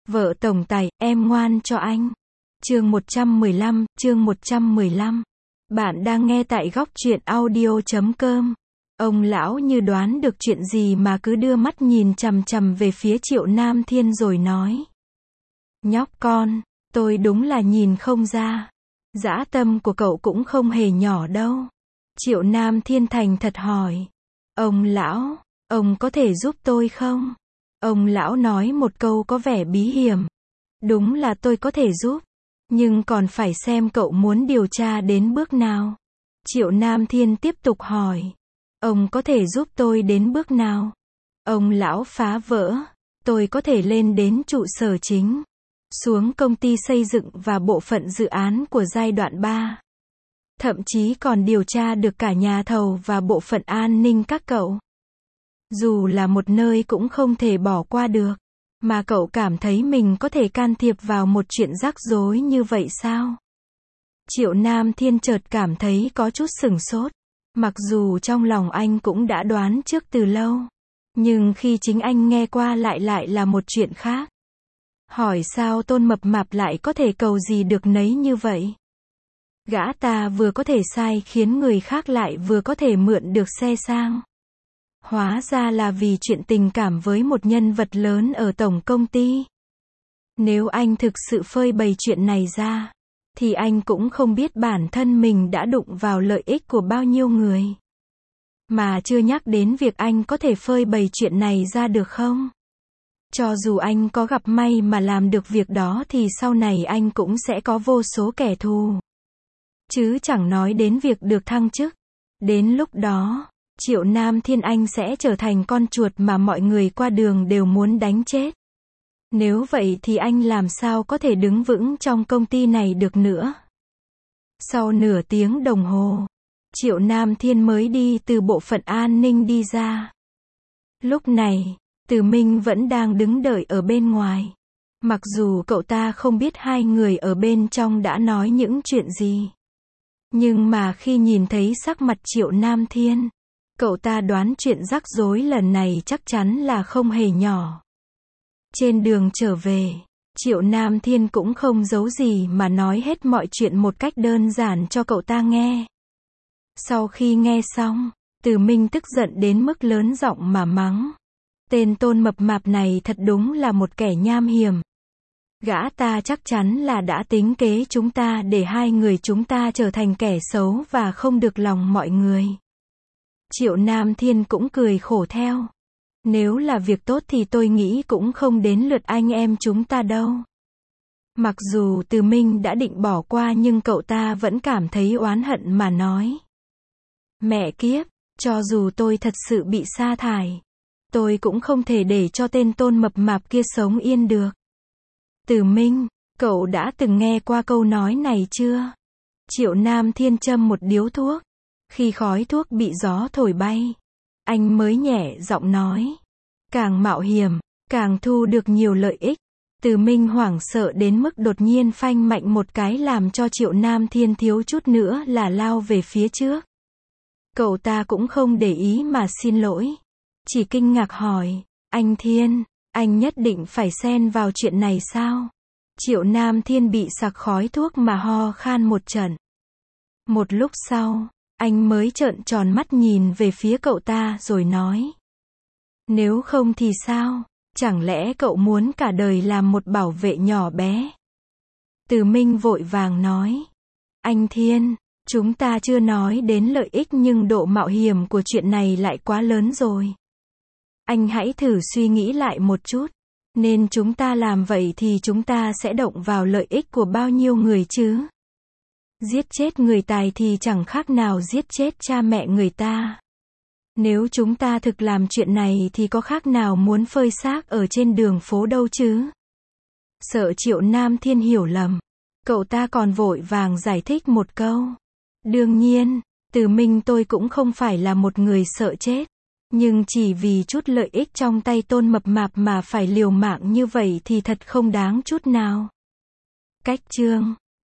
Vợ tổng tài, em ngoan cho anh. Chương 115. Bạn đang nghe tại góc truyện audio.com. Ông lão như đoán được chuyện gì mà cứ đưa mắt nhìn chằm chằm về phía Triệu Nam Thiên rồi nói. Nhóc con, tôi đúng là nhìn không ra. Dã tâm của cậu cũng không hề nhỏ đâu. Triệu Nam Thiên thành thật hỏi. Ông lão, ông có thể giúp tôi không? Ông lão nói một câu có vẻ bí hiểm. Đúng là tôi có thể giúp. Nhưng còn phải xem cậu muốn điều tra đến bước nào. Triệu Nam Thiên tiếp tục hỏi. Ông có thể giúp tôi đến bước nào? Ông lão phá vỡ. Tôi có thể lên đến trụ sở chính. Xuống công ty xây dựng và bộ phận dự án của giai đoạn 3. Thậm chí còn điều tra được cả nhà thầu và bộ phận an ninh các cậu. Dù là một nơi cũng không thể bỏ qua được. Mà cậu cảm thấy mình có thể can thiệp vào một chuyện rắc rối như vậy sao? Triệu Nam Thiên chợt cảm thấy có chút sửng sốt. Mặc dù trong lòng anh cũng đã đoán trước từ lâu. Nhưng khi chính anh nghe qua lại là một chuyện khác. Hỏi sao Tôn Mập Mạp lại có thể cầu gì được nấy như vậy? Gã ta vừa có thể sai khiến người khác lại vừa có thể mượn được xe sang. Hóa ra là vì chuyện tình cảm với một nhân vật lớn ở tổng công ty. Nếu anh thực sự phơi bày chuyện này ra, thì anh cũng không biết bản thân mình đã đụng vào lợi ích của bao nhiêu người. Mà chưa nhắc đến việc anh có thể phơi bày chuyện này ra được không? Cho dù anh có gặp may mà làm được việc đó thì sau này anh cũng sẽ có vô số kẻ thù. Chứ chẳng nói đến việc được thăng chức. Đến lúc đó, Triệu Nam Thiên anh sẽ trở thành con chuột mà mọi người qua đường đều muốn đánh chết. Nếu vậy thì anh làm sao có thể đứng vững trong công ty này được nữa. Sau nửa tiếng đồng hồ, Triệu Nam Thiên mới đi từ bộ phận an ninh đi ra. Lúc này, Từ Minh vẫn đang đứng đợi ở bên ngoài. Mặc dù cậu ta không biết hai người ở bên trong đã nói những chuyện gì. Nhưng mà khi nhìn thấy sắc mặt Triệu Nam Thiên, cậu ta đoán chuyện rắc rối lần này chắc chắn là không hề nhỏ. Trên đường trở về, Triệu Nam Thiên cũng không giấu gì mà nói hết mọi chuyện một cách đơn giản cho cậu ta nghe. Sau khi nghe xong, Từ Minh tức giận đến mức lớn giọng mà mắng. Tên Tôn Mập Mạp này thật đúng là một kẻ nham hiểm. Gã ta chắc chắn là đã tính kế chúng ta để hai người chúng ta trở thành kẻ xấu và không được lòng mọi người. Triệu Nam Thiên cũng cười khổ theo. Nếu là việc tốt thì tôi nghĩ cũng không đến lượt anh em chúng ta đâu. Mặc dù Từ Minh đã định bỏ qua nhưng cậu ta vẫn cảm thấy oán hận mà nói. Mẹ kiếp, cho dù tôi thật sự bị sa thải, tôi cũng không thể để cho tên Tôn Mập Mạp kia sống yên được. Từ Minh, cậu đã từng nghe qua câu nói này chưa? Triệu Nam Thiên châm một điếu thuốc. Khi khói thuốc bị gió thổi bay, anh mới nhẹ giọng nói. Càng mạo hiểm, càng thu được nhiều lợi ích. Từ Minh hoảng sợ đến mức đột nhiên phanh mạnh một cái làm cho Triệu Nam Thiên thiếu chút nữa là lao về phía trước. Cậu ta cũng không để ý mà xin lỗi. Chỉ kinh ngạc hỏi, anh Thiên, anh nhất định phải xen vào chuyện này sao? Triệu Nam Thiên bị sặc khói thuốc mà ho khan một trận. Một lúc sau, anh mới trợn tròn mắt nhìn về phía cậu ta rồi nói. Nếu không thì sao? Chẳng lẽ cậu muốn cả đời làm một bảo vệ nhỏ bé? Từ Minh vội vàng nói. Anh Thiên, chúng ta chưa nói đến lợi ích nhưng độ mạo hiểm của chuyện này lại quá lớn rồi. Anh hãy thử suy nghĩ lại một chút. Nên chúng ta làm vậy thì chúng ta sẽ động vào lợi ích của bao nhiêu người chứ? Giết chết người tài thì chẳng khác nào giết chết cha mẹ người ta. Nếu chúng ta thực làm chuyện này thì có khác nào muốn phơi xác ở trên đường phố đâu chứ? Sợ Triệu Nam Thiên hiểu lầm, cậu ta còn vội vàng giải thích một câu. Đương nhiên, Từ Minh tôi cũng không phải là một người sợ chết. Nhưng chỉ vì chút lợi ích trong tay Tôn Mập Mạp mà phải liều mạng như vậy thì thật không đáng chút nào. Cách chương